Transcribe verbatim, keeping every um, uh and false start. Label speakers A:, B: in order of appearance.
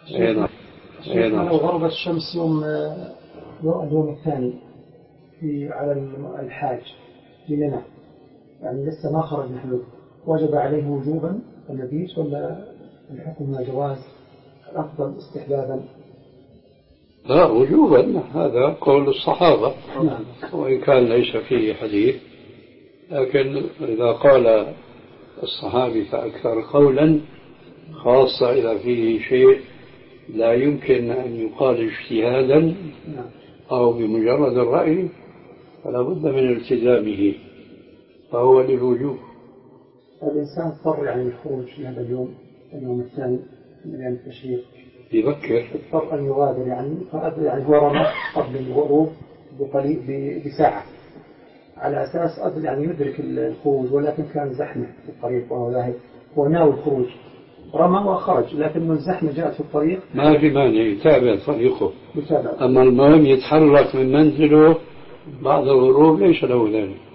A: أيضا
B: أيضا لو غربت الشمس يوم اليوم الثاني في على الحاج في منى، يعني لسه ما خرج محلول، وجب عليه وجوبا المبيت ولا الحكم جواز الأفضل استحبابا؟
A: لا وجوبا، هذا قول الصحابة.
B: نعم.
A: وإن كان ليس فيه حديث، لكن إذا قال الصحابي فأكثر قولا، خاصة إذا فيه شيء لا يمكن أن يقال اجتهادا أو بمجرد الرأي، فلا بد من التزامه، فهو للوجوب.
B: الإنسان اضطر يعني الخروج في هذا اليوم اليوم الثاني من أيام التشريق،
A: يبكر،
B: اضطر أن يغادر يعني يعني هو رمى قبل الغروب بقليل بساعة على أساس قبل يعني يدرك الخروج، ولكن كان زحمة في الطريق وهو ذاهب، هو ناوي الخروج رمى وخرج، لكن الزحمة جاءت في الطريق
A: ما في مانع يتابع طريقه.
B: يتابع.
A: أما المهم يتحرك من منزله بعد الغروب ليس له ذلك.